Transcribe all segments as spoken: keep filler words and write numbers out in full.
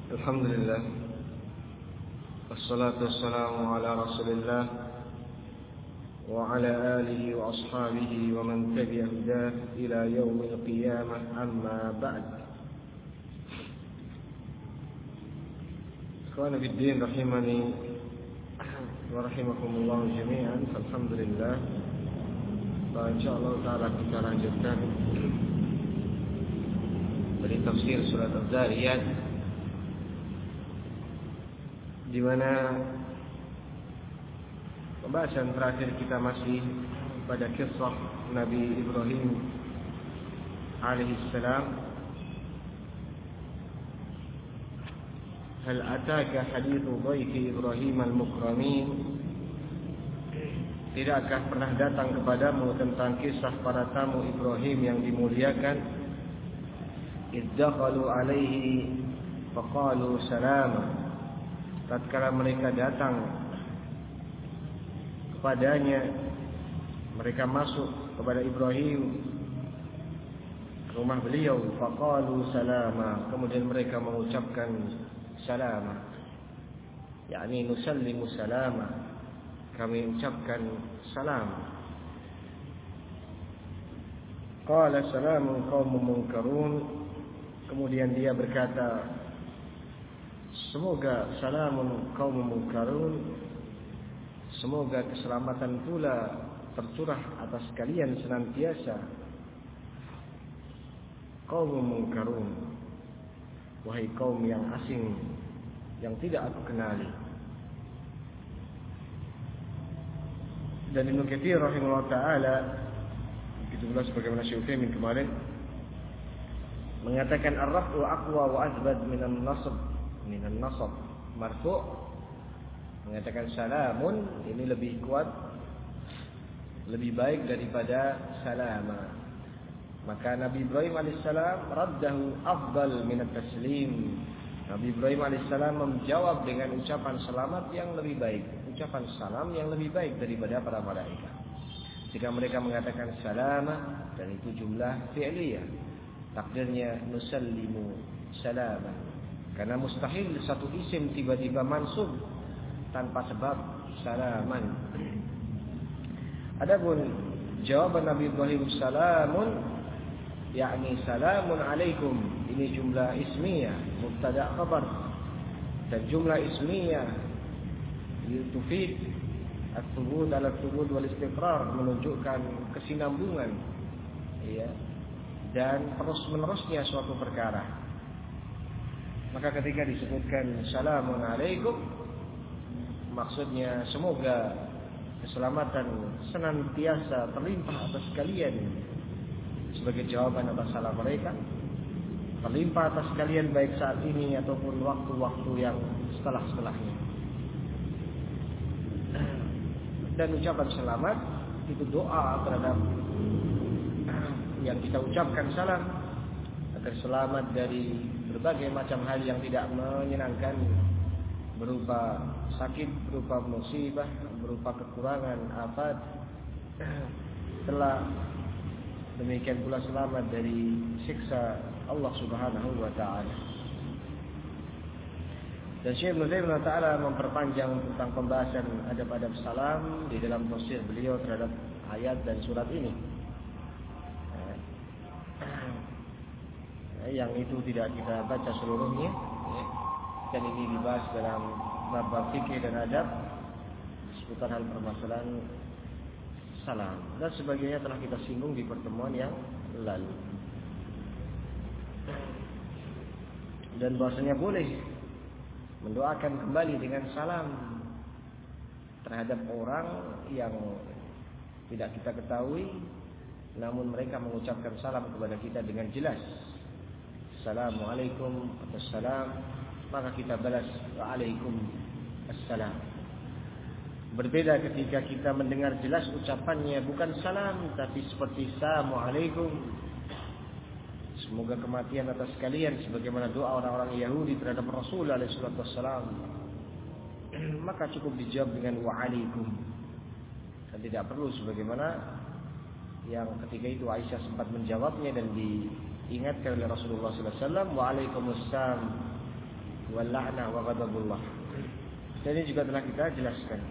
Alhamdulillah, wassalatu wassalamu ala rasulillah wa ala alihi wa ashabihi wa man tabi'a hudah ila yaumil qiyamah, amma ba'd. Ikhwana fiddin rahimani wa rahimakumullah jami'an. Alhamdulillah, insyaallah ta'ala kita lanjutkan dari tafsir surat Az-Zariyat, di mana pembahasan terakhir kita masih pada kisah Nabi Ibrahim alaihissalam. Hal ataka hadithu dhaifi Ibrahim al-mukramin? Tidakkah pernah datang kepadamu tentang kisah para tamu Ibrahim yang dimuliakan? Iddakhalu alaihi faqalu salama. Tatkala mereka datang kepadanya, mereka masuk kepada Ibrahim ke rumah beliau, faqalu salama, kemudian mereka mengucapkan salama, yakni nusallimu salama, kami ucapkan salam. Qala salamun qaumun munkarun, kemudian dia berkata, semoga salamun qaumun munkarun, semoga keselamatan pula tercurah atas kalian senantiasa. Qaumun munkarun, wahai kaum yang asing yang tidak aku kenali. Dan Ibnu Katsir rahimahullah taala, begitu pula sebagaimana Syekh Utsaimin kemarin, mengatakan ar-raf'u aqwa wa azbad minan nasb minan nasab. Marfu' mengatakan salamun, ini lebih kuat, lebih baik daripada salama. Maka Nabi Ibrahim alaihissalam raddahu afdal min at-taslim. Nabi Ibrahim alaihissalam menjawab dengan ucapan selamat yang lebih baik, ucapan salam yang lebih baik daripada para malaikat. Jika mereka mengatakan salama, dan itu jumlah fi'liyah, takdirnya nusallimu salaman. Karena mustahil satu isim tiba-tiba mansub tanpa sebab salaman. Adapun jawaban Nabi Ibrahim salamun, yakni salamun alaikum, ini jumlah ismiyah, mubtada khabar, dan jumlah ismiyah tufid at-thubut ala thubut wal istiqrar, menunjukkan kesinambungan, ya, dan terus-menerusnya suatu perkara. Maka ketika disebutkan salamun alaikum, maksudnya semoga keselamatan senantiasa terlimpah atas kalian sebagai jawaban atas salam mereka, terlimpah atas kalian baik saat ini ataupun waktu-waktu yang setelah-setelahnya. Dan ucapan selamat itu doa terhadap yang kita ucapkan salam, agar selamat dari berbagai macam hal yang tidak menyenangkan, berupa sakit, berupa musibah, berupa kekurangan, afat. Telah demikian pula selamat dari siksa Allah Subhanahu wa taala. Dan Syekh Ibnu Taimiyah taala memperpanjang tentang pembahasan adab-adab salam di dalam tafsir beliau terhadap ayat dan surat ini. Yang itu tidak kita baca seluruhnya, ya. Dan ini dibahas dalam bab fikih dan adab seputar hal permasalahan salam dan sebagainya, telah kita singgung di pertemuan yang lalu. Dan bahasanya boleh mendoakan kembali dengan salam terhadap orang yang tidak kita ketahui, namun mereka mengucapkan salam kepada kita dengan jelas, Assalamualaikum wassalam, maka kita balas waalaikum assalam. Berbeda ketika kita mendengar jelas ucapannya bukan salam tapi seperti Assalamualaikum, semoga kematian atas kalian, sebagaimana doa orang-orang Yahudi terhadap Rasul alaihi salatu wassalam, maka cukup dijawab dengan waalaikum, dan tidak perlu sebagaimana yang ketika itu Aisyah sempat menjawabnya dan di ingatkan oleh Rasulullah sallallahu alaihi wasallam, waalaikumsalam, wal la'nah wa ghadabullah. Dan ini juga telah kita jelaskan.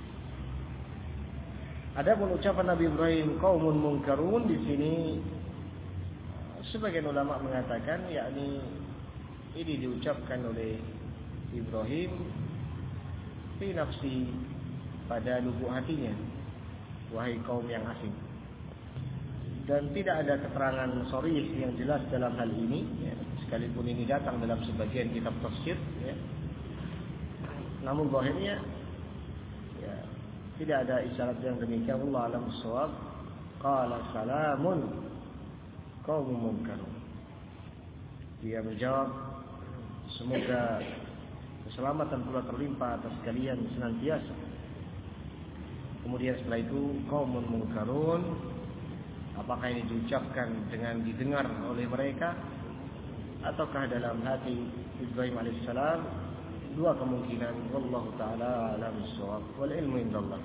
Adapun ucapan Nabi Ibrahim qaumun munkarun, di sini sebagian ulama mengatakan yakni ini diucapkan oleh Ibrahim fi nafsi, pada lubuk hatinya, wahai kaum yang asing. Dan tidak ada keterangan sharih yang jelas dalam hal ini, ya, sekalipun ini datang dalam sebagian kitab tafsir, ya. Namun zahirnya ya, tidak ada isyarat yang demikian. Allah alam bissawab. Qala salamun qaumun munkarun. Dia menjawab, semoga keselamatan pula terlimpah atas kalian senantiasa. Kemudian setelah itu qaumun munkarun, apakah ini diucapkan dengan didengar oleh mereka ataukah dalam hati Ibrahim alaihissalam? Dua kemungkinan. Wallahu taala alam bissawab wal ilmu indallah.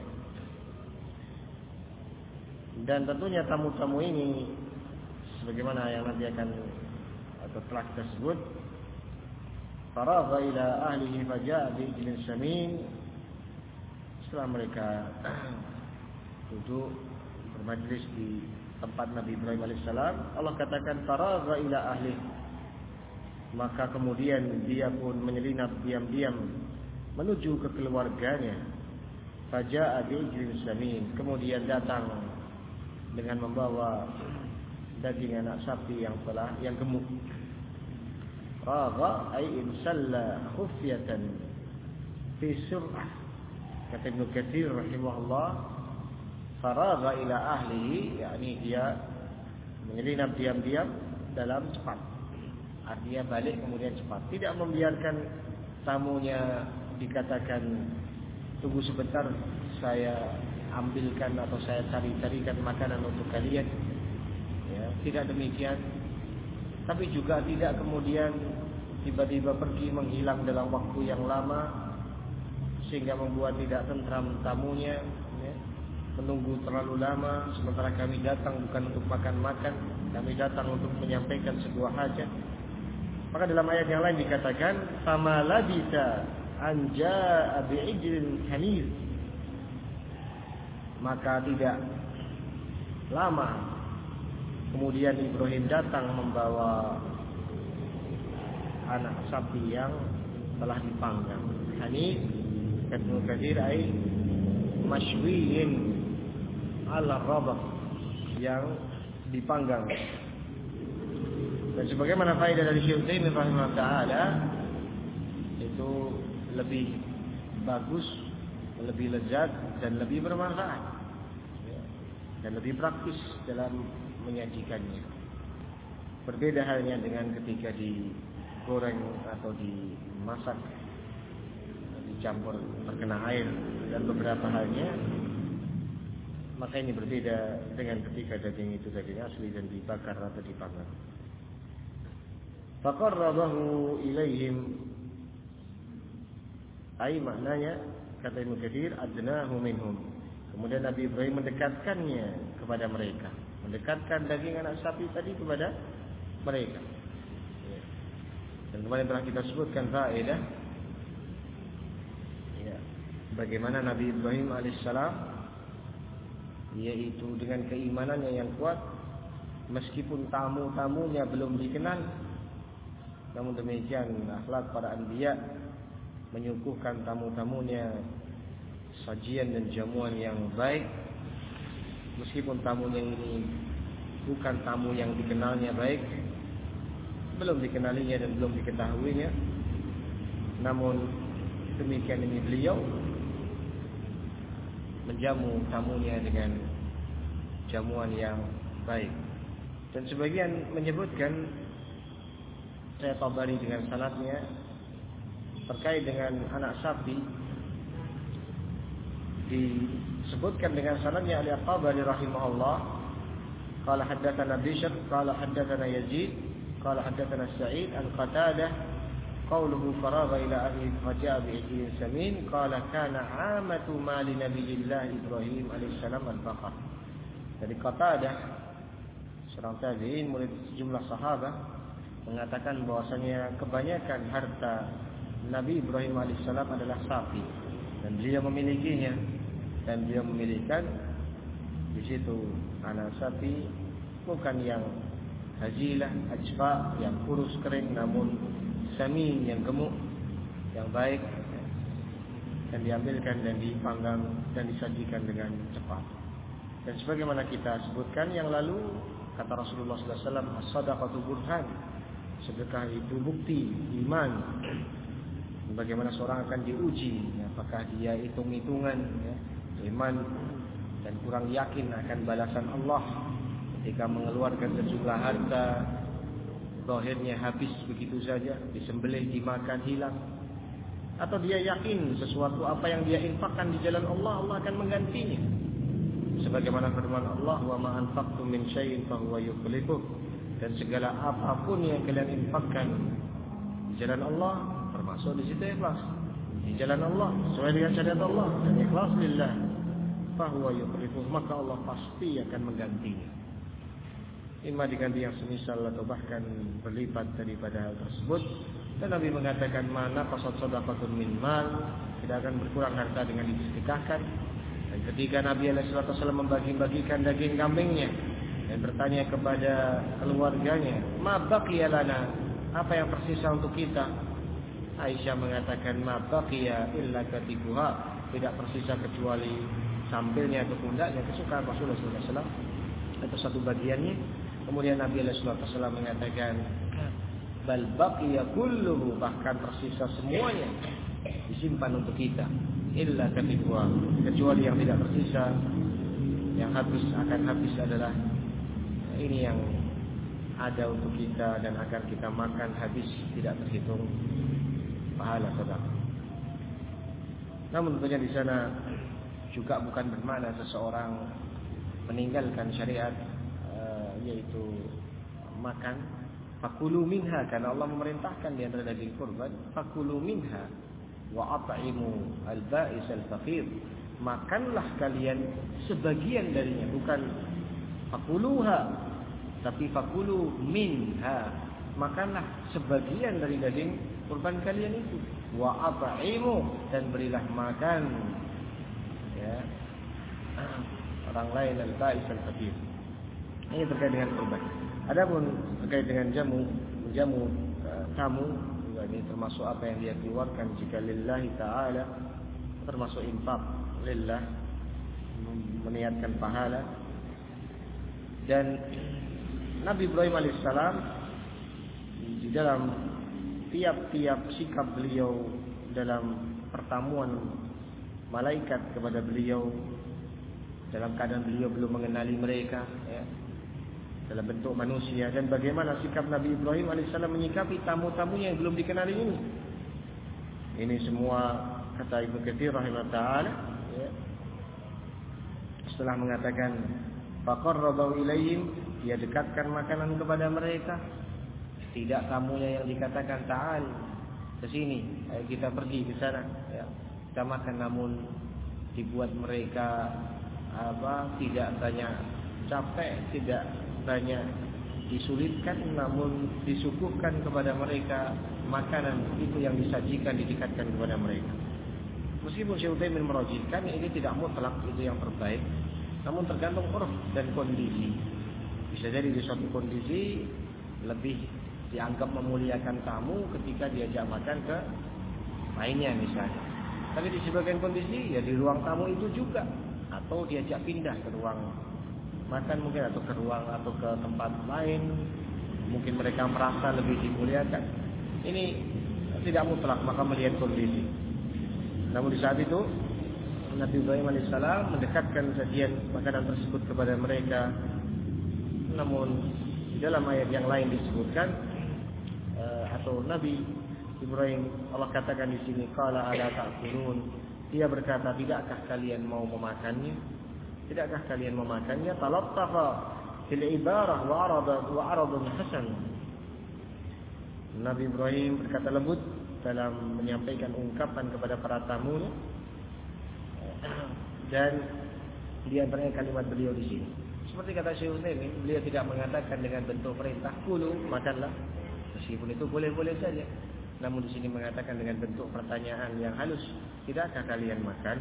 Dan tentunya tamu-tamu ini sebagaimana yang nanti akan atau telah kita sebut, faragha ila ahlihi faja'a bi ijlin samin. Setelah mereka duduk bermajlis di tempat Nabi Ibrahim alaihissalam, Allah katakan faragha ila ahlihi, maka kemudian dia pun menyelinap diam-diam menuju ke keluarganya. Faja'a bi ijlin samin, kemudian datang dengan membawa daging anak sapi yang telah yang gemuk. Ragha ay insalla khufyatan fi sur'ah. Kata Ibnu Katsir rahimahullah, faragha ila ahlihi, yakni dia menyelinap diam-diam dalam cepat. Artinya balik kemudian cepat, tidak membiarkan tamunya dikatakan tunggu sebentar saya ambilkan atau saya cari-carikan makanan untuk kalian, ya, tidak demikian. Tapi juga tidak kemudian tiba-tiba pergi menghilang dalam waktu yang lama sehingga membuat tidak tentram tamunya, ya, menunggu terlalu lama sementara kami datang bukan untuk makan-makan, kami datang untuk menyampaikan sebuah hajat. Maka dalam ayat yang lain dikatakan fama labisa an jaa'a bi'ijlin hanir, maka tidak lama kemudian Ibrahim datang membawa anak sapi yang telah dipanggang. Hanir kata Katsir ai mashwiyin ala rabah, yang dipanggang. Dan sebagaimana faedah dari Syekh Utsaimin rahimahullah taala, itu lebih bagus, lebih lezat dan lebih bermanfaat, ya, dan lebih praktis dalam menyajikannya. Berbeda halnya dengan ketika digoreng atau dimasak, dicampur terkena air dan beberapa halnya. Maka ini berbeda dengan ketika daging itu daging asli dan dibakar atau dipanggang. Faqarrabahu ilaihim, ai maknanya kata Ibnu Katsir adnahu minhum. Kemudian Nabi Ibrahim mendekatkannya kepada mereka, mendekatkan daging anak sapi tadi kepada mereka. Dan kemarin telah kita sebutkan faedah, ya, bagaimana Nabi Ibrahim alaihissalam, yaitu dengan keimanannya yang kuat, meskipun tamu-tamunya belum dikenal, namun demikian akhlak para anbiya menyuguhkan tamu-tamunya sajian dan jamuan yang baik, meskipun tamunya ini bukan tamu yang dikenalnya baik, belum dikenalinya dan belum diketahuinya, namun demikian ini beliau menjamu tamunya dengan jamuan yang baik. Dan sebagian menyebutkan, saya tabari dengan sanadnya, terkait dengan anak sapi, disebutkan dengan sanadnya oleh At-Tabari rahimahullah, qala haddatsana Bishr qala haddatsana Yazid qala haddatsana Sa'id an Qatadah qawluhu faragha ila ahli faja'a bi ijlin samin qala kana 'amatu mali nabiyillah Ibrahim alaihissalam al-baqar. Dari Qatadah, seorang tabi'in murid sejumlah sahabat, mengatakan bahwasanya kebanyakan harta Nabi Ibrahim alaihissalam adalah sapi dan beliau memilikinya, dan beliau memilihkan di situ anak sapi bukan yang hajilah, ajfa, yang kurus kering, namun samin, yang gemuk, yang baik, dan diambilkan dan dipanggang dan disajikan dengan cepat. Dan sebagaimana kita sebutkan yang lalu, kata Rasulullah sallallahu alaihi wasallam, as-sadaqatu burhan, sedekah itu bukti iman. Bagaimana seorang akan diuji, apakah dia hitung-hitungan ya, iman dan kurang yakin akan balasan Allah ketika mengeluarkan sejumlah harta, zahirnya habis begitu saja, disembelih, dimakan, hilang. Atau dia yakin sesuatu apa yang dia infakkan di jalan Allah, Allah akan menggantinya. Sebagaimana firman Allah, wa ma anfaqtum min syai'in fa huwa yukhlifuh, dan segala apapun yang kalian infakkan di jalan Allah, termasuk di situ ikhlas, di jalan Allah sesuai dengan syariat Allah dan ikhlas lillah, fa huwa yukhlifuh, maka Allah pasti akan menggantinya. Imma diganti yang semisal atau bahkan berlipat daripada hal tersebut. Dan Nabi mengatakan, mana qasad sadaqatun min mal, tidak akan berkurang harta dengan disedekahkan. Dan ketika Nabi alaihi wasallam membagi-bagikan daging kambingnya dan bertanya kepada keluarganya, ma baqiya lana, apa yang tersisa untuk kita? Aisyah mengatakan, ma baqiya illa katibuha, tidak tersisa kecuali sambilnya atau pundaknya, kesukaan Rasulullah sallallahu alaihi wasallam, atau satu bagiannya. Kemudian Nabi alaihi wasallam mengatakan, bal baqiya kulluhu, bahkan tersisa semuanya disimpan untuk kita, illa katibuha, kecuali yang tidak tersisa, yang habis akan habis adalah ini yang ada untuk kita dan akan kita makan habis, tidak terhitung pahala sedekah. Namun tentunya di sana juga bukan bermakna seseorang meninggalkan syariat, yaitu makan. Fakulu minha, karena Allah memerintahkan di antara daging kurban, fakulu minha wa at'imu al-ba'is al-faqir, makanlah kalian sebagian darinya, bukan fakuluha, tapi fakulu minha, makanlah sebagian dari daging kurban kalian itu, wa at'imu, dan berilah makan ya orang lain al-ba'is al-faqir. Ini terkait dengan kurban. Adapun terkait dengan jamu, jamu uh, tamu, juga ini termasuk apa yang dia keluarkan jika lillahi ta'ala, termasuk infak lillah, meniatkan pahala. Dan Nabi Ibrahim alaihissalam di dalam tiap-tiap sikap beliau dalam pertemuan malaikat kepada beliau, dalam keadaan beliau belum mengenali mereka ya, dalam bentuk manusia, dan bagaimana sikap Nabi Ibrahim alaihissalam menyikapi tamu-tamunya yang belum dikenali ini. Ini semua kata Ibnu Katsir rahimahullah taala ya, setelah mengatakan faqarrabahu ilaihim, dia dekatkan makanan kepada mereka. Tidak tamunya yang dikatakan ta'al ke sini, ayo kita pergi ke sana ya, kita makan, namun dibuat mereka apa tidak banyak capek, tidak banyak disulitkan, namun disuguhkan kepada mereka makanan itu yang disajikan, didekatkan kepada mereka. Meskipun Syekh Utsaimin merajihkan ini tidak mutlak itu yang terbaik, namun tergantung urf dan kondisi. Bisa jadi di suatu kondisi lebih dianggap memuliakan tamu ketika diajak makan ke lainnya misalnya. Tapi di sebagian kondisi ya di ruang tamu itu juga, atau diajak pindah ke ruang makan mungkin, atau ke ruang atau ke tempat lain, mungkin mereka merasa lebih dimuliakan. Ini tidak mutlak, maka melihat kondisi. Namun di saat itu Nabi Ibrahim alaihissalam mendekatkan sajian makanan tersebut kepada mereka. Namun di dalam ayat yang lain disebutkan uh, atau Nabi Ibrahim, Allah katakan di sini, qala ala ta'kulun, dia berkata, tidakkah kalian mau memakannya? Tidakkah kalian memakannya? Talattafa fil ibarah wa arada wa aradun hasan. Nabi Ibrahim berkata lembut dalam menyampaikan ungkapan kepada para tamunya, dan di antaranya kalimat beliau di sini. Seperti kata Syekh Utsaimin, beliau tidak mengatakan dengan bentuk perintah kulu, makanlah. Meskipun itu boleh-boleh saja. namun di sini mengatakan dengan bentuk pertanyaan yang halus, tidakkah kalian makan?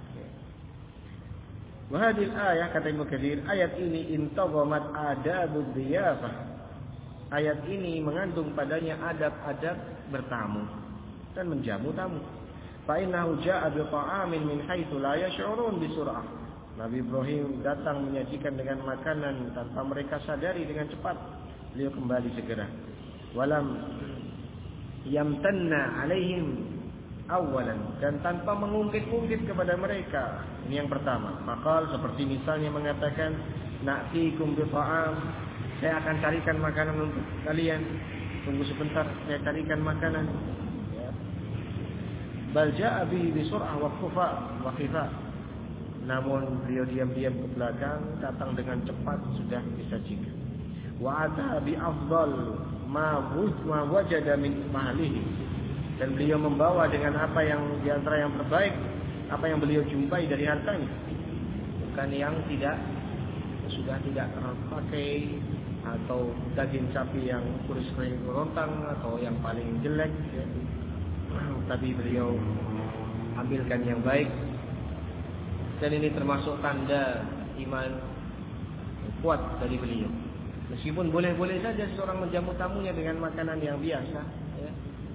Wa hadhihi ayah, kata Ibnu Katsir, ayat ini intaghamat adabud dhiyafah. Ayat ini mengandung padanya adab-adab bertamu dan menjamu tamu. Fa innahu jaa'a bi ta'amin min haitsu la yash'urun bi sur'ah. Nabi Ibrahim datang menyajikan dengan makanan tanpa mereka sadari, dengan cepat beliau kembali segera. Walam yamtanna alaihim awalan, dan tanpa mengungkit-ungkit kepada mereka. Ini yang pertama. Maqal, seperti misalnya mengatakan, na'tikum bi ta'am, saya akan carikan makanan untuk kalian, tunggu sebentar, saya carikan makanan. Ya. Bal jaa'a bi sur'ah wa khufa wa khifa. Namun beliau diam-diam ke belakang, datang dengan cepat, sudah disajikan. Wa ata bi afdal ma wajada min mahlihi, dan beliau membawa dengan apa yang di antara yang terbaik, apa yang beliau jumpai dari hartanya, bukan yang tidak sudah tidak terpakai, atau daging sapi yang kuris-kuris rontang, atau yang paling jelek, ya. Tapi beliau ambilkan yang baik, dan ini termasuk tanda iman kuat dari beliau. Meskipun boleh-boleh saja seorang menjamu tamunya dengan makanan yang biasa, ya.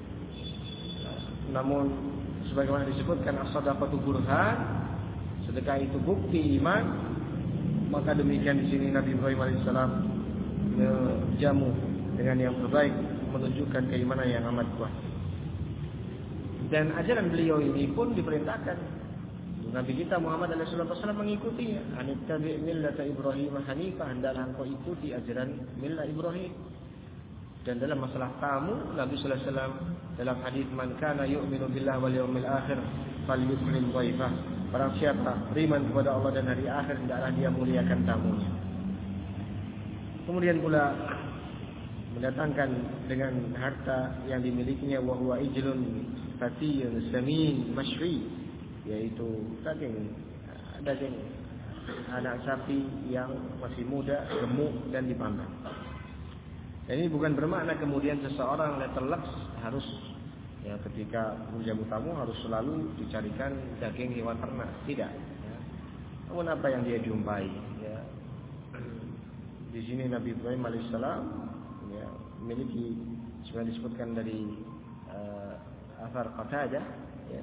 Namun sebagaimana disebutkan as-shadaqatu burhan, sedekah itu bukti iman, maka demikian di sini Nabi Ibrahim alaihissalam menjamu dengan yang terbaik, menunjukkan keimanan yang amat kuat. Dan ajaran beliau ini pun diperintahkan Nabi kita Muhammad alaihi wasallam mengikutinya. Anittabi' millata Ibrahim hanifah, hendaklah engkau ikuti ajaran millah Ibrahim. Dan dalam masalah tamu, Nabi sallallahu alaihi wasallam dalam hadis, man kana yu'minu billahi wal yawmil akhir falyukrim dhaifah. Barang siapa beriman kepada Allah dan hari akhir, hendaklah dia muliakan tamunya. Kemudian pula mendatangkan dengan harta yang dimilikinya, wa huwa ijlun fatiyun samin mashri, yaitu daging daging anak sapi yang masih muda, gemuk dan dipanggang. Dan ini bukan bermakna kemudian seseorang letterlux harus, ya, ketika menjamu tamu harus selalu dicarikan daging hewan ternak, tidak. Ya. Namun apa yang dia jumpai, ya. Di sini Nabi Ibrahim alaihissalam, ya, memiliki, sebenarnya disebutkan dari uh, Athar Qatadah, ya,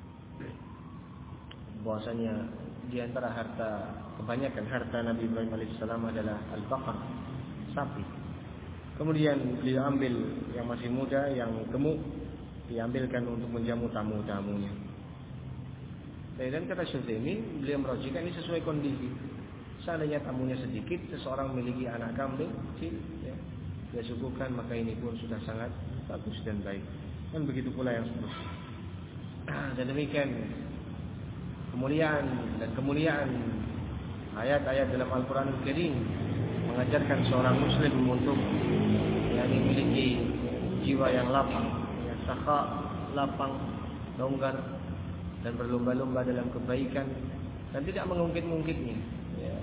bahwasanya di antara harta, kebanyakan harta Nabi Ibrahim alaihissalam adalah al-baqar, sapi. Kemudian beliau ambil yang masih muda, yang gemuk, diambilkan untuk menjamu tamu-tamunya. Dan kata Syuzaimi, beliau merojikan ini sesuai kondisi. Seandainya tamunya sedikit, seseorang memiliki anak kambing kecil, ya, dia suguhkan, maka ini pun sudah sangat bagus dan baik. Dan begitu pula yang seterusnya. Dan demikian kemuliaan dan kemuliaan ayat-ayat dalam Al-Quran Al-Karim mengajarkan seorang muslim untuk, yang memiliki jiwa yang lapang, ya, sakha, lapang, longgar, dan berlomba-lomba dalam kebaikan dan tidak mengungkit-ungkitnya. Ya.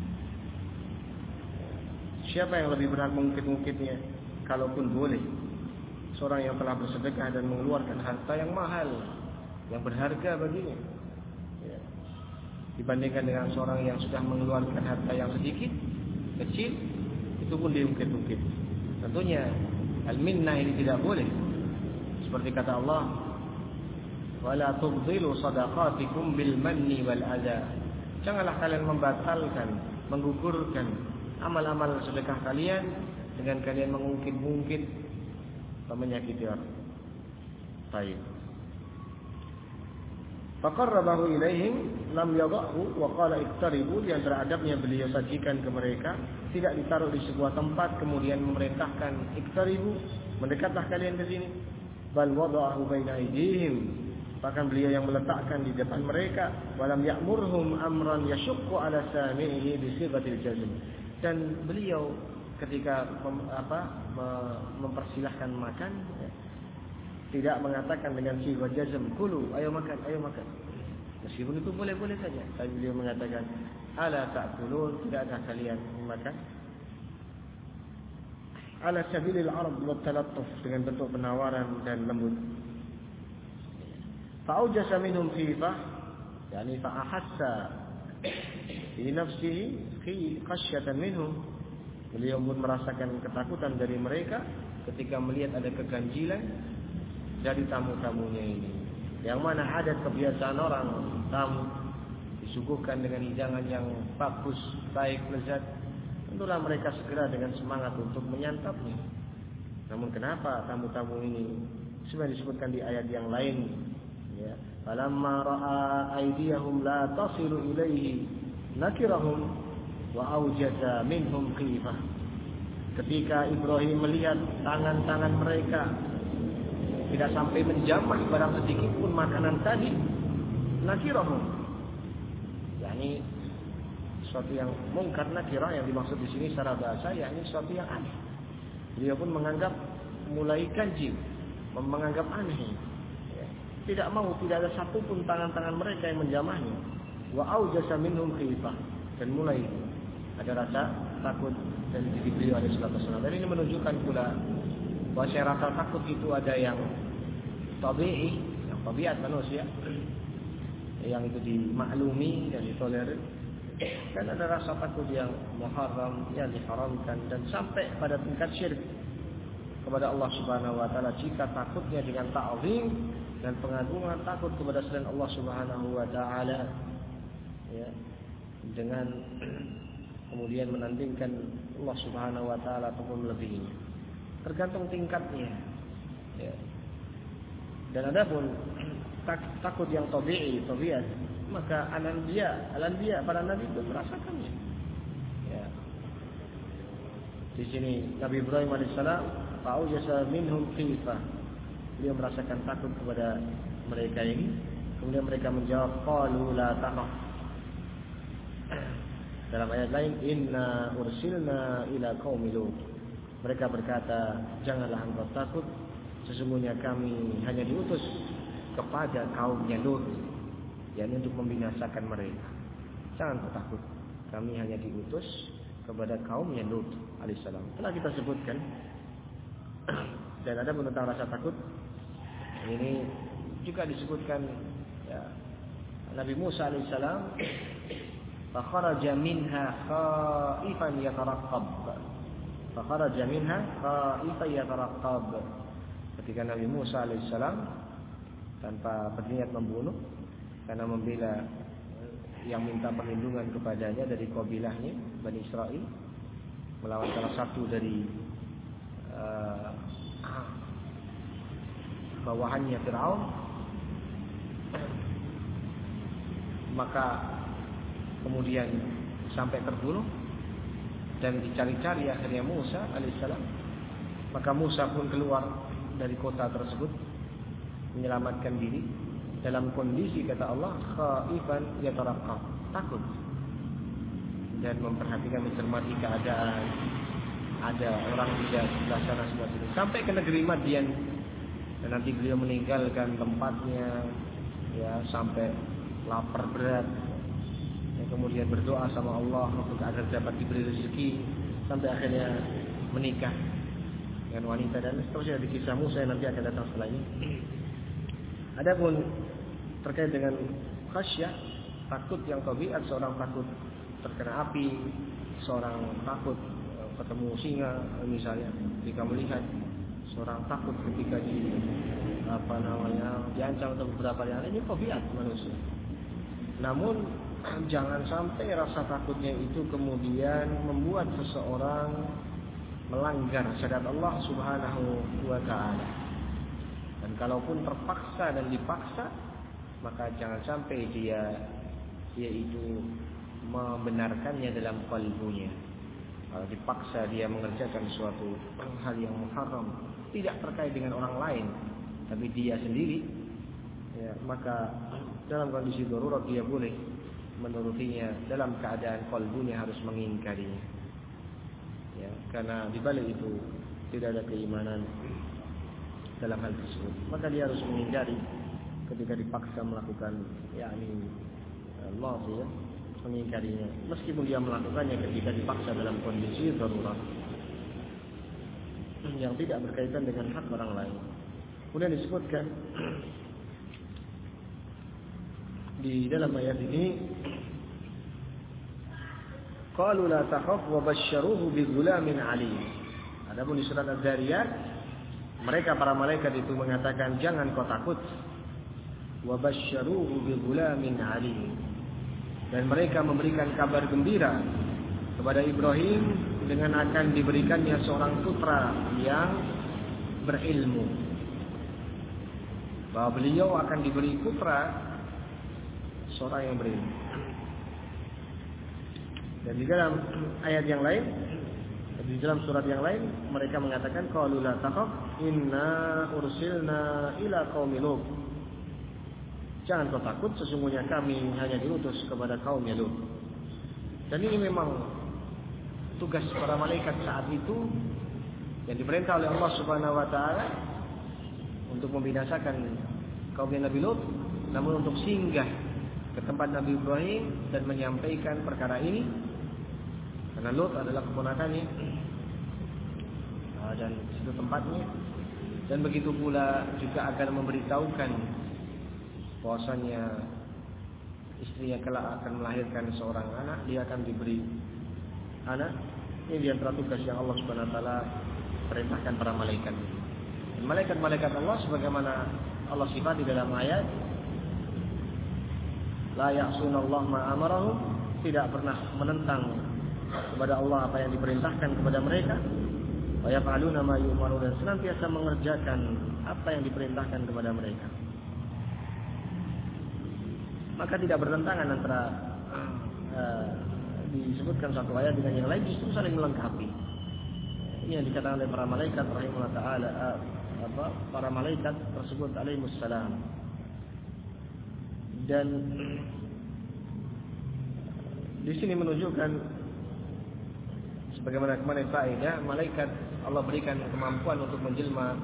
Siapa yang lebih berat mengungkit-ungkitnya? Kalaupun boleh, seorang yang telah bersedekah dan mengeluarkan harta yang mahal, yang berharga baginya, ya, dibandingkan dengan seorang yang sudah mengeluarkan harta yang sedikit, kecil, itu pun diungkit-ungkit. Tentunya al-minnah ini tidak boleh. Seperti kata Allah, wala tubdilu sadaqatikum bil manni wal adha. Janganlah kalian membatalkan, menggugurkan amal-amal sedekah kalian dengan kalian mengungkit-ungkit atau menyakiti orang. Baik. Faqarrabahu ilaihim lam yadahu wa qala iqtaribu. Di antara adabnya beliau sajikan ke mereka, tidak ditaruh di sebuah tempat kemudian memerintahkan iqtaribu, mendekatlah kalian ke sini. Bal wada'ahu baina aydihim, bahkan beliau yang meletakkan di depan mereka. Walam ya'murhum amran yashuqqu ala sami'ihi bi sighatil jazm. Dan beliau ketika mem, apa, mempersilahkan makan, ya, tidak mengatakan dengan sigha jazm, kulu, ayo makan, ayo makan. Meskipun itu boleh-boleh saja, tapi beliau mengatakan, ala ta'kulun, tidakkah kalian makan? ala sabilil arad wa talattuf, dengan bentuk penawaran dan lembut. Fa'awjasa minhum khifah, yani fa'ahassa fi nafsihi khasyatan minhum. Beliau pun merasakan ketakutan dari mereka ketika melihat ada keganjilan dari tamu-tamunya ini. Yang mana adat kebiasaan orang, tamu disuguhkan dengan hidangan yang bagus, baik, lezat, tentulah mereka segera dengan semangat untuk menyantapnya. Namun kenapa tamu-tamu ini sudah disebutkan di ayat yang lain, ya, falamma ra'a aydiyahum la tasilu ilaihi nakirahum wa aujada minhum khifah. Ketika Ibrahim melihat tangan-tangan mereka tidak sampai menjamah barang sedikit pun makanan tadi, nakirahum, yakni sesuatu yang mungkar. Nakirah yang dimaksud di sini secara bahasa yakni sesuatu yang aneh. Dia pun menganggap mulai ganjil, menganggap aneh. Ya. Tidak mau, tidak ada satupun tangan-tangan mereka yang menjamahnya. Wa aujasa minhum khifah, dan mulai ada rasa takut dari diri beliau alaihi salatu wasallam. Dan ini menunjukkan pula bahwa rasa takut itu ada yang tabi'i, yang tabiat manusia, yang itu dimaklumi dan ditolerir. Dan ada rasa takut yang muharram, yang diharamkan, dan sampai pada tingkat syirik kepada Allah Subhanahu wa taala. Jika takutnya dengan ta'zim dan pengagungan, takut kepada selain Allah Subhanahu wa taala, ya, dengan kemudian menandingkan Allah Subhanahu wa taala ataupun melebihinya. Tergantung tingkatnya. Ya. Dan adapun tak, takut yang tabi'i, tabiat, maka al-anbiya, al-anbiya para nabi itu merasakannya. Ya. Di sini Nabi Ibrahim alaihissalam, fa'ujasa minhum khifah. Beliau merasakan takut kepada mereka ini. Kemudian mereka menjawab, qalu la takhaf. Dalam ayat lain, inna ursilna ila qaumi Lut. Mereka berkata, janganlah engkau takut, sesungguhnya kami hanya diutus kepada kaumnya Lut, yakni untuk membinasakan mereka. Jangan kau takut, kami hanya diutus kepada kaumnya Lut alaihissalam. Telah kita sebutkan. Dan ada tentang rasa takut, ini juga disebutkan, ya, Nabi Musa alaihissalam, fakharaja minha khaifan yataraqqab. Fakharaja minha khaifan yataraqqab. Ketika Nabi Musa alaihissalam tanpa berniat membunuh, karena membela yang minta perlindungan kepadanya dari kabilahnya Bani Israel melawan salah satu dari uh, bawahannya Fir'aun, maka kemudian sampai terbunuh dan dicari-cari akhirnya Musa alaihissalam. Maka Musa pun keluar dari kota tersebut menyelamatkan diri dalam kondisi, kata Allah, khaifan yataraqqab, takut, dan memperhatikan, mencermati keadaan. Ada orang tidak sebelah sana sebelah sini sampai ke negeri Madian, dan nanti beliau meninggalkan tempatnya, ya, sampai lapar berat. Kemudian berdoa sama Allah untuk agar dapat diberi rezeki, sampai akhirnya menikah dengan wanita, dan seterusnya di kisah Musa yang nanti akan datang setelah ini. Adapun terkait dengan khasyah, takut yang tabiat, seorang takut terkena api, seorang takut ketemu singa misalnya ketika melihat, seorang takut ketika di apa namanya diancam atau beberapa yang lain, ini tabiat manusia. Namun jangan sampai rasa takutnya itu kemudian membuat seseorang melanggar syariat Allah Subhanahu wa taala. Dan kalaupun terpaksa dan dipaksa, maka jangan sampai dia dia itu membenarkannya dalam kalbunya. Kalau dipaksa dia mengerjakan suatu hal yang muharram, tidak terkait dengan orang lain, tapi dia sendiri, ya, maka dalam kondisi darurat dia boleh menurutinya dalam keadaan kalbunya harus mengingkarinya, ya, karena di balik itu tidak ada keimanan dalam hal tersebut. Maka dia harus mengingkari ketika dipaksa melakukan, yakni al-ma'siyah, mengingkarinya meskipun dia melakukannya ketika dipaksa dalam kondisi darurat. yang tidak berkaitan dengan hak orang lain. Kemudian disebutkan di dalam ayat ini, qalu la takhaf wa basyaruhu bi ghulamin alim. Adapun di surat Az-Zariyat, mereka para malaikat itu mengatakan jangan kau takut, wa basyaruhu bi ghulamin alim. Dan mereka memberikan kabar gembira kepada Ibrahim dengan akan diberikannya seorang putra yang berilmu, bahwa beliau akan diberi putra seorang yang berilmu. Dan di dalam ayat yang lain, di dalam surat yang lain, mereka mengatakan qalu la takhaf inna ursilna ila qaumi Lut. Jangan kau takut, sesungguhnya kami hanya diutus kepada kaum Lut. Dan ini memang tugas para malaikat saat itu yang diperintah oleh Allah Subhanahu wa taala untuk membinasakan kaum Nabi Lut, namun untuk singgah ke tempat Nabi Ibrahim dan menyampaikan perkara ini, karena Lut adalah keponakannya dan situ tempatnya. Dan begitu pula juga akan memberitahukan bahwasanya istrinya kelak akan melahirkan seorang anak, dia akan diberi anak. Ini di antara tugas yang Allah Subhanahu wa taala perintahkan para malaikat. Dan malaikat-malaikat Allah sebagaimana Allah sifat di dalam ayat, la ya'sunallaha ma amarahum, tidak pernah menentang kepada Allah apa yang diperintahkan kepada mereka, wa yaf'aluna ma yu'marun, dan senantiasa mengerjakan apa yang diperintahkan kepada mereka. Maka tidak bertentangan antara uh, disebutkan satu ayat dengan yang lain, justru saling melengkapi. Ini yang dikatakan oleh para malaikat rahimahullah taala, uh, apa para malaikat tersebut alaihissalam. Dan di sini menunjukkan sebagaimana kemarin faedah, malaikat Allah berikan kemampuan untuk menjelma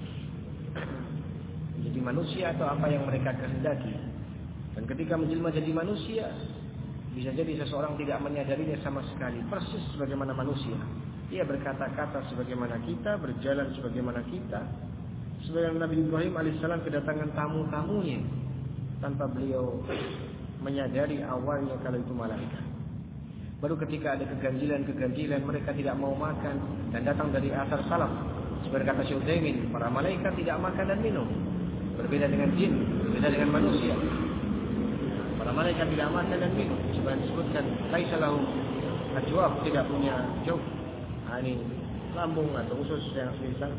menjadi manusia atau apa yang mereka kehendaki. Dan ketika menjelma jadi manusia, bisa jadi seseorang tidak menyadarinya sama sekali, persis sebagaimana manusia. Ia berkata-kata sebagaimana kita, berjalan sebagaimana kita. Sebagaimana Nabi Ibrahim alaihissalam kedatangan tamu-tamunya, tanpa beliau menyadari awalnya kalau itu malaikat. Baru ketika ada keganjilan-keganjilan, mereka tidak mau makan, dan datang dari asar salaf. Seperti kata Syekh Utsaimin, para malaikat tidak makan dan minum. Berbeda dengan jin, berbeda dengan manusia. Para malaikat tidak makan dan minum. Sebenarnya disebutkan laisa lahum ajwaf, tidak punya jawf. Nah, ini lambung atau usus yang semisal.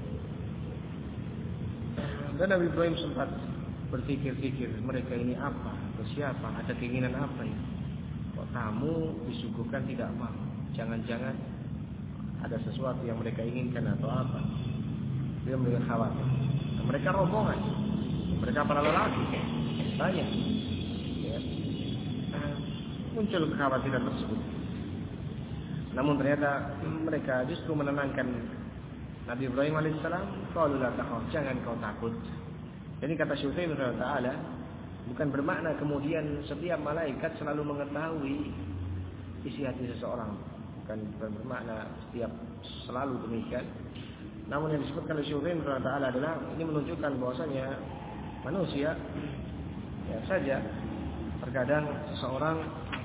Dan Nabi Ibrahim sempat berpikir-pikir, mereka ini apa atau siapa, ada keinginan apa ini? Kok tamu disuguhkan tidak mau? Jangan-jangan ada sesuatu yang mereka inginkan atau apa? Dia mereka khawatir. Nah, mereka rombongan, mereka para lelaki, banyak. Ya. Nah, muncul kekhawatiran tersebut. Namun ternyata mereka justru menenangkan Nabi Ibrahim alaihissalam. Qalu la takhaf, jangan kau takut. Jadi kata Syekh Utsaimin taala, bukan bermakna kemudian setiap malaikat selalu mengetahui isi hati seseorang. Bukan, bukan bermakna setiap selalu demikian. Namun yang disebutkan oleh Syekh Utsaimin taala adalah ini menunjukkan bahwasanya manusia ya saja terkadang seseorang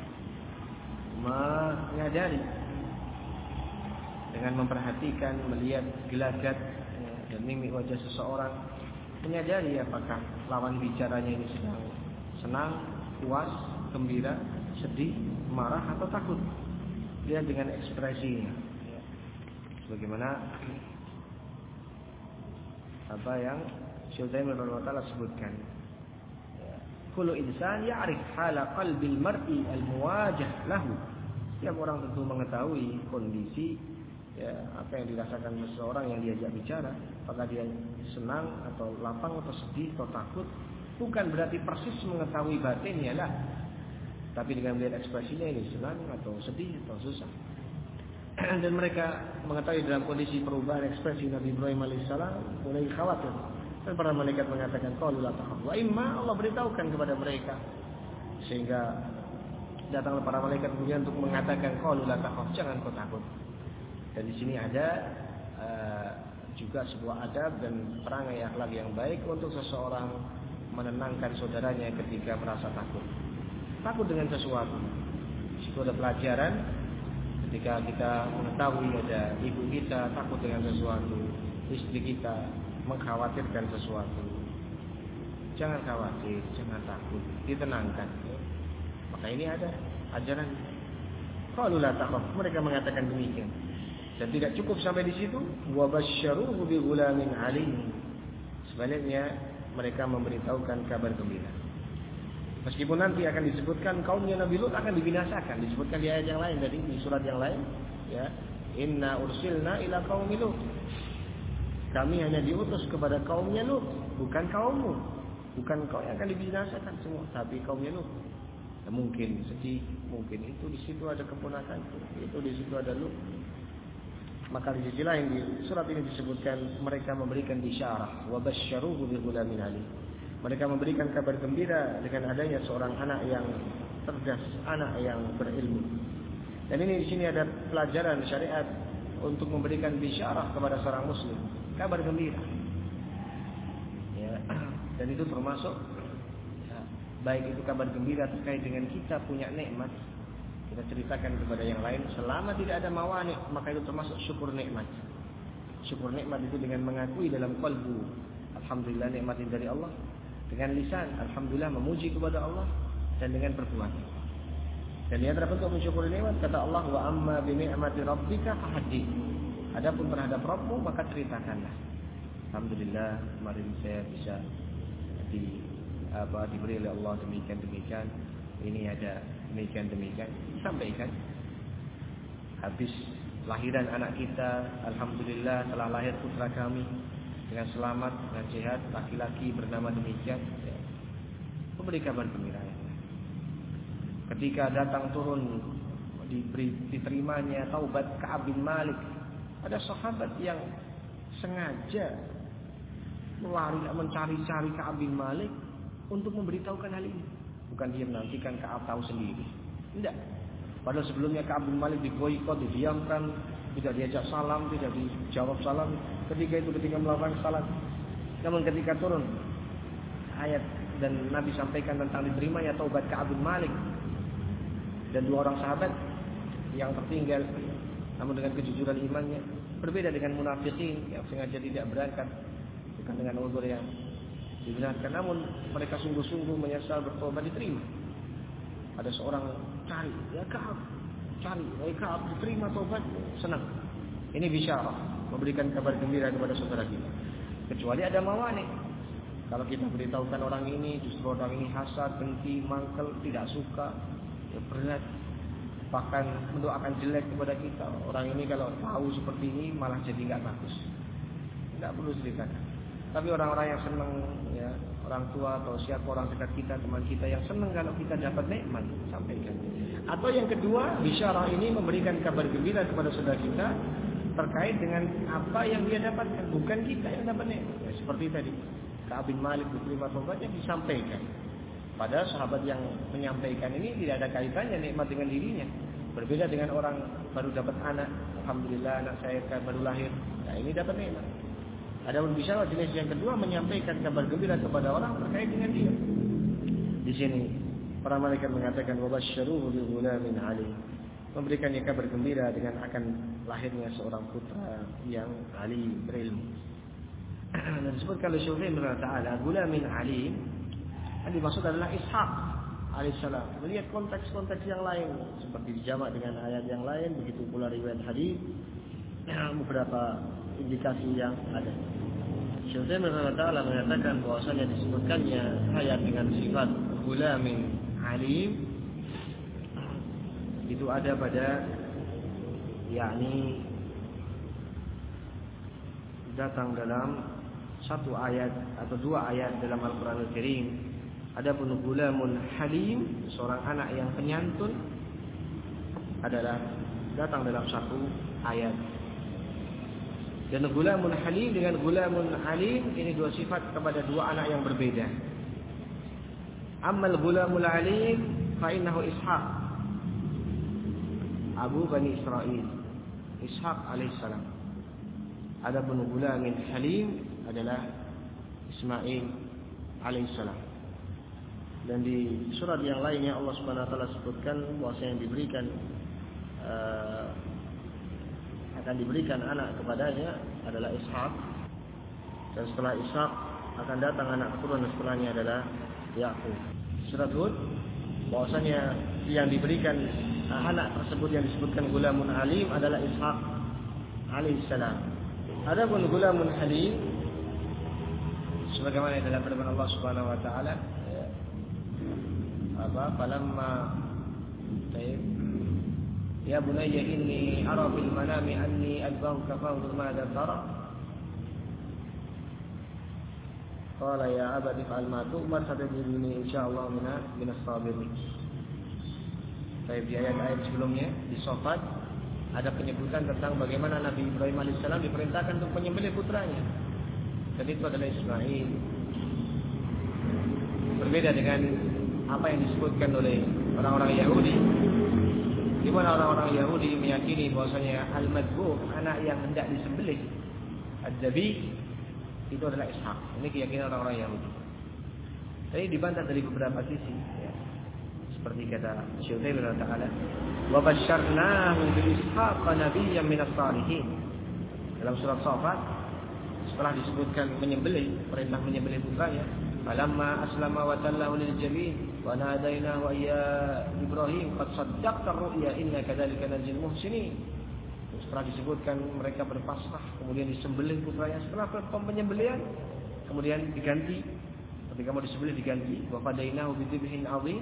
menyadari dengan memperhatikan, melihat gelagat ya, dan mimik wajah seseorang, menyadari apakah lawan bicaranya ini sedang senang, puas, gembira, sedih, marah atau takut. Lihat dengan ekspresinya. Ya. Sebagaimana apa yang Syekh Utsaimin rahimahullah taala sebutkan. Ya. Kullu insan ya'rif hala qalbil mar'i al-muwajah lahu. Setiap orang tentu mengetahui kondisi ya, apa yang dirasakan seseorang yang diajak bicara, apakah dia senang atau lapang atau sedih atau takut. Bukan berarti persis mengetahui batinnya lah, tapi dengan melihat ekspresinya ini senang atau sedih atau susah. Dan mereka mengetahui dalam kondisi perubahan ekspresi Nabi Ibrahim alaihissalam, mulai khawatir. Dan para malaikat mengatakan qalu la takhaf, wa imma, Allah beritahukan kepada mereka, sehingga datanglah para malaikat kemudian untuk mengatakan qalu la takhaf, jangan kau takut. Dan di sini ada uh, juga sebuah adab dan perangai akhlak yang baik untuk seseorang menenangkan saudaranya ketika merasa takut. Takut dengan sesuatu. Itu ada pelajaran ketika kita mengetahui ada ibu kita takut dengan sesuatu, istri kita mengkhawatirkan sesuatu. Jangan khawatir, jangan takut, ditenangkan. Maka ini ada ajaran. Qalu la takhaf, mereka mengatakan demikian. Dan tidak cukup sampai di situ, wa basyaruhu bi ghulamin alim. Sebaliknya mereka memberitahukan kabar gembira. Meskipun nanti akan disebutkan kaumnya Nabi Lut akan dibinasakan, disebutkan di ayat yang lain tadi, di surat yang lain, ya. Inna ursilna ila qaumi Lut. Kami hanya diutus kepada kaumnya Lut, bukan kaummu. Bukan kau yang akan dibinasakan semua, tapi kaumnya Lut. Ya, mungkin sedih, mungkin itu di situ ada keponakan, itu di situ ada Lut. Maka di sisi lain di surat ini disebutkan mereka memberikan bisyarah wa basyaruhu bi ghulamin alim. Mereka memberikan kabar gembira dengan adanya seorang anak yang cerdas, anak yang berilmu. Dan ini di sini ada pelajaran syariat untuk memberikan bisyarah kepada seorang muslim, kabar gembira. Ya, dan itu termasuk ya, baik itu kabar gembira terkait dengan kita punya nikmat. Kita ceritakan kepada yang lain selama tidak ada mawani, maka itu termasuk syukur nikmat. Syukur nikmat itu dengan mengakui dalam qalbu, alhamdulillah nikmat ini dari Allah, dengan lisan alhamdulillah memuji kepada Allah, dan dengan perbuatan. Dan di antara bentuk mensyukuri nikmat kata Allah, wa amma bi ni'mati rabbika fahaddits. Adapun terhadap Rabbmu maka ceritakanlah. Alhamdulillah kemarin saya bisa di apa diberi oleh Allah demikian demikian. Ini ada demikian demikian, sampaikan. Habis lahiran anak kita, alhamdulillah telah lahir putra kami dengan selamat dan sehat, laki-laki bernama demikian. Ya. Memberi kabar gembira. Ketika datang turun diberi, diterimanya taubat Ka'ab bin Malik, ada sahabat yang sengaja melari mencari-cari Ka'ab bin Malik untuk memberitahukan hal ini. Bukan dia menantikan Ka'ab tahu sendiri. Tidak. Padahal sebelumnya Ka'ab bin Malik diboikot, didiamkan, tidak diajak salam, tidak dijawab salam. Ketika itu ketika melakukan salat. Namun ketika turun ayat dan Nabi sampaikan tentang diterimanya taubat Ka'ab bin Malik dan dua orang sahabat yang tertinggal, namun dengan kejujuran imannya, berbeda dengan munafikin yang sengaja tidak berangkat, bukan dengan uzur yang dibenarkan, namun mereka sungguh-sungguh menyesal bertobat, diterima. Ada seorang cari, ya Ka'ab, cari, ya Ka'ab diterima tobat, senang. Ini bisyarah, memberikan kabar gembira kepada saudara kita. Kecuali ada mawani. Kalau kita beritahukan orang ini, justru orang ini hasad, dengki, mangkel, tidak suka, ya berat, bahkan mendoakan jelek kepada kita. Orang ini kalau tahu seperti ini malah jadi nggak bagus. Tidak perlu ceritakan. Tapi orang-orang yang senang, ya, orang tua atau siapa orang dekat kita, teman kita yang senang kalau kita dapat nikmat, sampaikan. Atau yang kedua, bisyarah ini memberikan kabar gembira kepada saudara kita terkait dengan apa yang dia dapatkan, bukan kita yang dapat nikmat. Ya, seperti tadi, Ka'ab bin Malik diterima tobatnya disampaikan. Padahal sahabat yang menyampaikan ini tidak ada kaitannya nikmat dengan dirinya. Berbeda dengan orang baru dapat anak, alhamdulillah anak saya baru lahir, nah ini dapat nikmat. Adapun bisyarah jenis yang kedua menyampaikan kabar gembira kepada orang terkait dengan dia. Di sini para malaikat mengatakan wa basyaruhu bi ghulamin alim. Memberikannya kabar gembira dengan akan lahirnya seorang putra yang alim, berilmu. Dan disebutkan oleh Syekh Ibnu Taala ghulamin alim, yang dimaksud adalah Ishaq alaihissalam. Melihat konteks-konteks yang lain seperti dijamak dengan ayat yang lain, begitu pula riwayat hadis, beberapa indikasi yang ada. Syekh Ibnu Taala mengatakan bahwasanya disebutkannya ayat dengan sifat ghulamin alim itu ada pada yakni datang dalam satu ayat atau dua ayat dalam Al-Qur'an Al-Karim. Adapun ghulamun halim, seorang anak yang penyantun, adalah datang dalam satu ayat. Dan ghulamun halim dengan ghulamun alim ini dua sifat kepada dua anak yang berbeda. Ammal ghulamul alim fa innahu Ishaq, Abu Bani Israil, Ishaq alaihissalam. Adapun gulamin halim adalah Ismail alaihissalam. Dan di surat yang lainnya Allah Subhanahu wa taala sebutkan bahwa yang diberikan uh, akan diberikan anak kepadanya adalah Ishak, dan setelah Ishak akan datang anak keturunan, setelahnya adalah Yakub. Surat Hud bahwasanya yang diberikan uh, anak tersebut yang disebutkan gulamun halim adalah Ishak alaihissalam. Adapun gulamun halim sebagaimana dalam firman Allah Subhanahu wa taala, apa falamma tayyib ya bunayya inni ara fil manami anni adbauka fanzur madza tara qala ya abadi fa'al ma tu'mar satajiduni insyaallah min as-sabirin. Baik, di ayat-ayat sebelumnya di Shafat ada penyebutan tentang bagaimana Nabi Ibrahim alaihissalam diperintahkan untuk menyembelih putranya. Dan itu adalah Ismail. Berbeda dengan apa yang disebutkan oleh orang-orang Yahudi, di mana orang-orang Yahudi meyakini bahwasanya al-madbuh, anak yang hendak disembelih, ad-dabi, itu adalah Ishak. Ini keyakinan orang-orang Yahudi. Tapi dibantah dari beberapa sisi, ya. Seperti kata Syekh Taimiyah Ta'ala, wa basyarnahu bi Ishaq nabiyyan min as-salihin. Dalam surat Shafat setelah disebutkan menyembelih, perintah menyembelih putranya, falamma aslama wa tallahu lil jabin wa nadainahu ya Ibrahim qad saddaqta ar-ru'ya inna kadzalika najzil muhsinin. Setelah disebutkan mereka berpasrah, kemudian disembelih putranya. Setelah penyembelihan kemudian diganti, ketika mau disembelih diganti, wa fadainahu bi dzibhin 'adzim,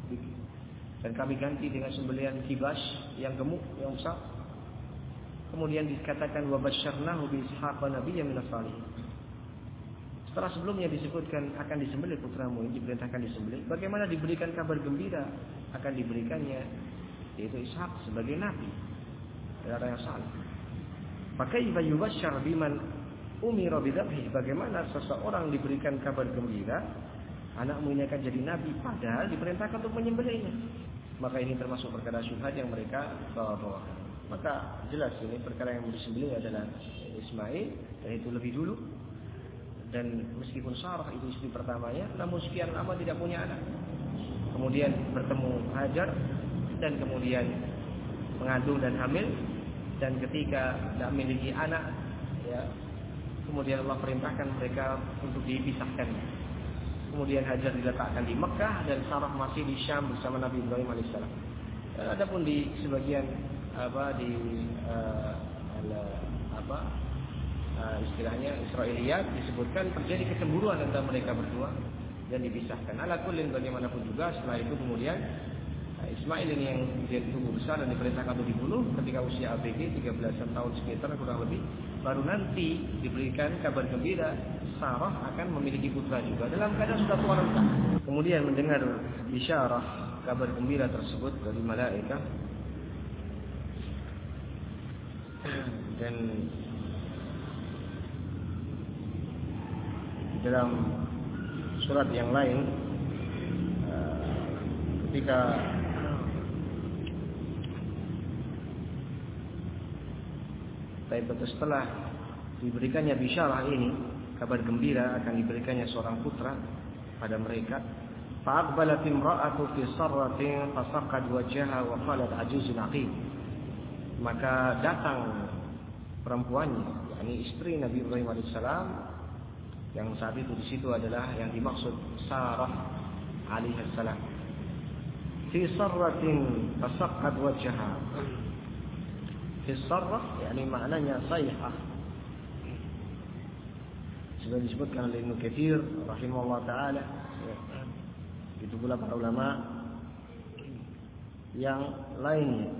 dan kami ganti dengan sembelihan kibas yang gemuk, yang besar. Kemudian dikatakan wa basyarnahu bi Ishaq nabiyyan min as-salihin. Setelah sebelumnya disebutkan akan disembelih putramu, yang diperintahkan disembelih, bagaimana diberikan kabar gembira akan diberikannya yaitu Ishaq sebagai nabi dari orang yang saleh. Fakaifa yubasysyar biman umira bidzabhi, bagaimana seseorang diberikan kabar gembira anakmu ini akan jadi nabi padahal diperintahkan untuk menyembelihnya. Maka ini termasuk perkara syubhat yang mereka bawa-bawakan. Maka jelas ini perkara yang disembelih adalah Ismail, dan itu lebih dulu. Dan meskipun Sarah itu istri pertamanya, namun sekian lama tidak punya anak. Kemudian bertemu Hajar, dan kemudian mengandung dan hamil. Dan ketika tidak memiliki anak, ya, kemudian Allah perintahkan mereka untuk dipisahkan. Kemudian Hajar diletakkan di Mekah dan Sarah masih di Syam bersama Nabi Ibrahim alaihissalam. Dan adapun di sebagian apa di uh, apa uh, istilahnya Israiliyat disebutkan terjadi kecemburuan antara mereka berdua dan dipisahkan. Ala kullin bagaimanapun juga setelah itu kemudian uh, Ismail ini yang dia tumbuh besar dan diperintahkan untuk dibunuh ketika usia A B G tiga belas tahun sekitar kurang lebih, baru nanti diberikan kabar gembira Sarah akan memiliki putra juga dalam keadaan sudah tua renta. Kemudian mendengar bisyarah kabar gembira tersebut dari malaikat, dan dalam surat yang lain ketika setelah diberikannya bisyarah ini, kabar gembira akan diberikannya seorang putra pada mereka, fa'aqbalat imra'atu fi sarratin fasaqqat wajhaha wa qalat ajuzun aqim. Maka datang perempuannya, yakni istri Nabi Ibrahim alaihissalam, yang saat itu di situ adalah yang dimaksud Sarah alaihissalam. Fi sarratin fasaqqat wajhaha. Fi sarrah yakni maknanya sayhah. Sudah disebutkan oleh Ibnu Katsir rahimahullah taala. Itu pula para ulama yang lainnya.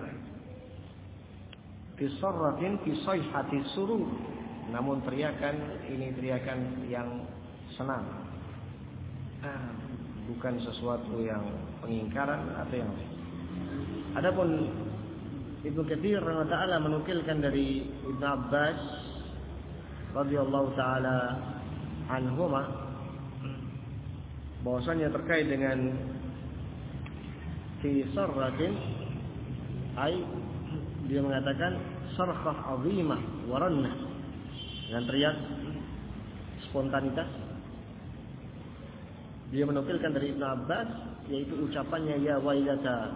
Fi sarratin fi sayhati surur. Namun teriakan ini teriakan yang senang. Ah, bukan sesuatu yang pengingkaran atau yang lain. Adapun Ibnu Katsir rahimahullah taala menukilkan dari Ibnu Abbas radhiyallahu taala anhuma bahwasanya terkait dengan fi sarratin, ai dia mengatakan sarkhah azimah wa rannah, dengan teriak spontanitas. Dia menukilkan dari Ibnu Abbas, yaitu ucapannya ya wailata.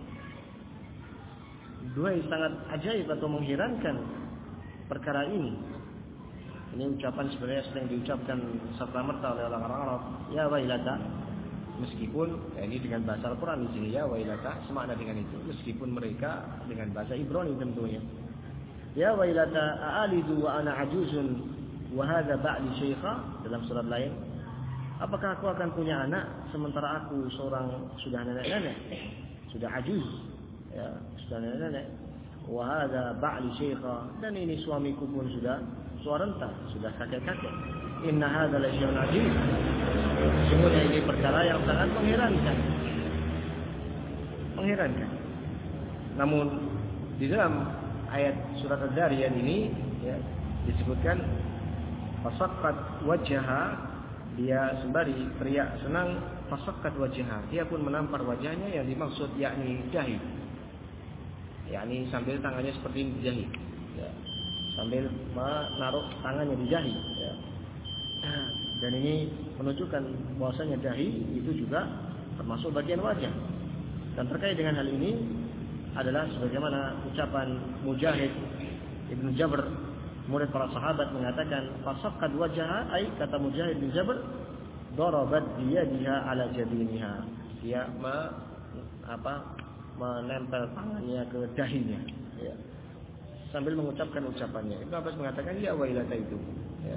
Dua yang sangat ajaib atau mengherankan perkara ini. Ini ucapan sebenarnya sedang diucapkan serta-merta oleh orang-orang Arab, ya wailata. Meskipun ya ini dengan bahasa Al-Quran di sini ya wailata semakna dengan itu, meskipun mereka dengan bahasa Ibrani tentunya. Ya wailata a'alidu wa ana ajuzun wa hadha ba'li syaikha, dalam surat lain. Apakah aku akan punya anak sementara aku seorang sudah nenek-nenek, sudah ajuz, ya, sudah nenek-nenek. Wa hadha ba'li syaikha, dan ini suamiku pun sudah tua renta, sudah kakek-kakek. Inna hadza la syai'un 'ajib. Sesungguhnya ini perkara yang sangat mengherankan. Mengherankan. Namun di dalam ayat surat Ad-Dariyat ini ya, disebutkan fasaqqat wajhaha, dia sembari teriak senang, fasaqqat wajhaha, dia pun menampar wajahnya, yang dimaksud yakni dahi. Yakni sambil tangannya seperti ini dahi. Ya. Sambil menaruh tangannya di dahi ya. Dan ini menunjukkan bahwasanya dahi itu juga termasuk bagian wajah. Dan terkait dengan hal ini adalah sebagaimana ucapan Mujahid Ibnu Jabr, murid para sahabat, mengatakan fasaqqad wajhaha, ai kata Mujahid bin Jabr, darabat biyadiha ala jabiniha, dia me, apa menempel tangannya ke dahinya ya, sambil mengucapkan ucapannya. Ibnu Abbas mengatakan ya wailata itu ya,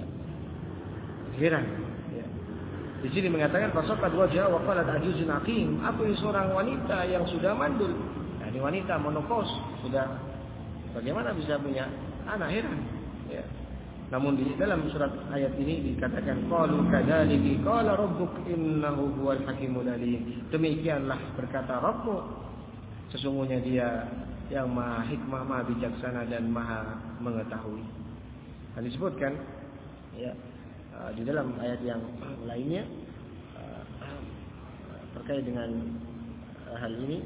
heran ya. Di sini mengatakan fasaqqad wajhaha wa qalat ajuzun aqim, aku ini seorang wanita yang sudah mandul. Nah, ini wanita menopause, sudah bagaimana bisa punya anak, heran ya. Namun di dalam surat ayat ini dikatakan qalu kadzalika qala rabbuk innahu huwal hakimul alim, demikianlah berkata Rabbmu, sesungguhnya dia yang maha hikmah, maha bijaksana, dan maha mengetahui. Dan disebutkan ya di dalam ayat yang lainnya terkait dengan hal ini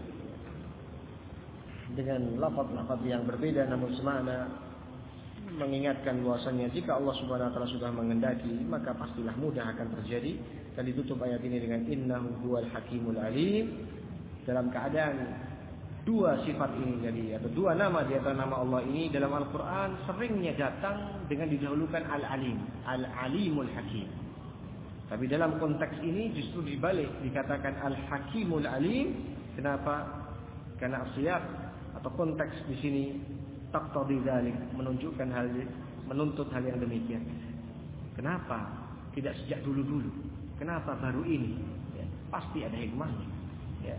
dengan lafaz-lafaz yang berbeda namun semakna, mengingatkan bahwasanya jika Allah Subhanahu wa taala sudah menghendaki maka pastilah mudah akan terjadi. Dan ditutup ayat ini dengan innahu huwal hakimul alim, dalam keadaan dua sifat ini jadi atau dua nama di antara nama Allah ini dalam Al-Qur'an seringnya datang dengan didahulukan Al-Alim, Al-Alimul Hakim. Tapi dalam konteks ini justru dibalik, dikatakan Al-Hakimul Alim. Kenapa? Karena siyaq atau konteks di sini taqtadi dzalik, menunjukkan hal, menuntut hal yang demikian. Kenapa tidak sejak dulu-dulu? Kenapa baru ini? Ya, pasti ada hikmahnya. Ya.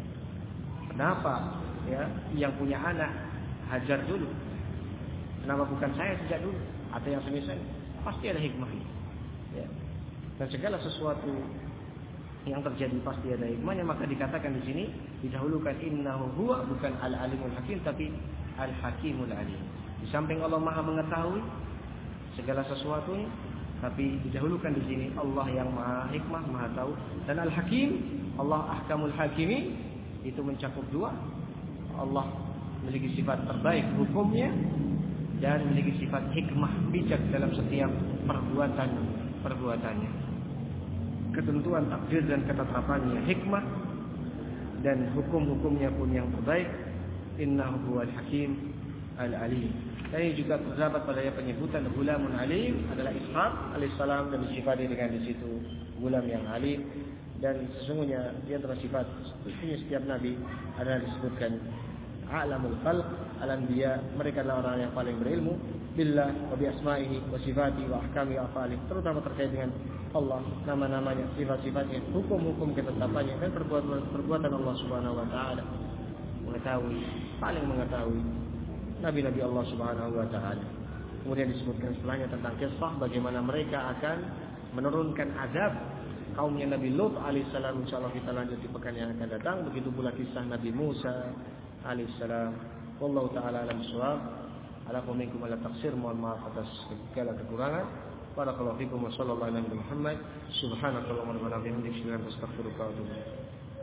Kenapa ya yang punya anak hajar dulu? Kenapa bukan saya sejak dulu? Atau yang semisal? Pasti ada hikmahnya. Ya. Dan segala sesuatu yang terjadi pasti ada hikmahnya, maka dikatakan di sini didahulukan innahu huwa, bukan al-alimul hakim tapi al-hakimul alim. Di samping Allah Maha mengetahui segala sesuatunya, tapi didahulukan di sini Allah yang Maha hikmah, Maha tahu. Dan al-hakim, Allah ahkamul hakimi, itu mencakup dua. Allah memiliki sifat terbaik hukumnya dan memiliki sifat hikmah, bijak dalam setiap perbuatan perbuatannya. Ketentuan takdir dan ketetapannya hikmah, dan hukum-hukumnya pun yang terbaik. Innahu huwal hakim al-alim. Dan ini juga terdapat pada penyebutan gulamun alim adalah Ishaq alaihissalam, dan disifati dengan di situ gulam yang alim. Dan sesungguhnya di antara sifat sesungguhnya setiap nabi adalah disebutkan a'lamul khalq al-anbiya, mereka adalah orang yang paling berilmu billah wa bi asma'ihi wa sifatihi wa ahkami wa af'alihi, terutama terkait dengan Allah, nama-namanya, sifat-sifatnya, hukum-hukum ketetapannya, dan perbuatan-perbuatan Allah Subhanahu wa taala. Mengetahui, paling mengetahui nabi-nabi Allah Subhanahu wa taala. Kemudian disebutkan setelahnya tentang kisah bagaimana mereka akan menurunkan azab kaumnya Nabi Lut alaihissalam. Insyaallah kita lanjut di pekan yang akan datang. Begitu pula kisah Nabi Musa alaihissalam. Wallahu taala alam shawab. Ala minkum ala taqsir, mohon maaf atas segala kekurangan. Barakallahu fikum wa sallallahu alaihi wa sallam. Subhanakallahumma wa bihamdika asyhadu an la ilaha illa anta astaghfiruka wa atubu ilaik.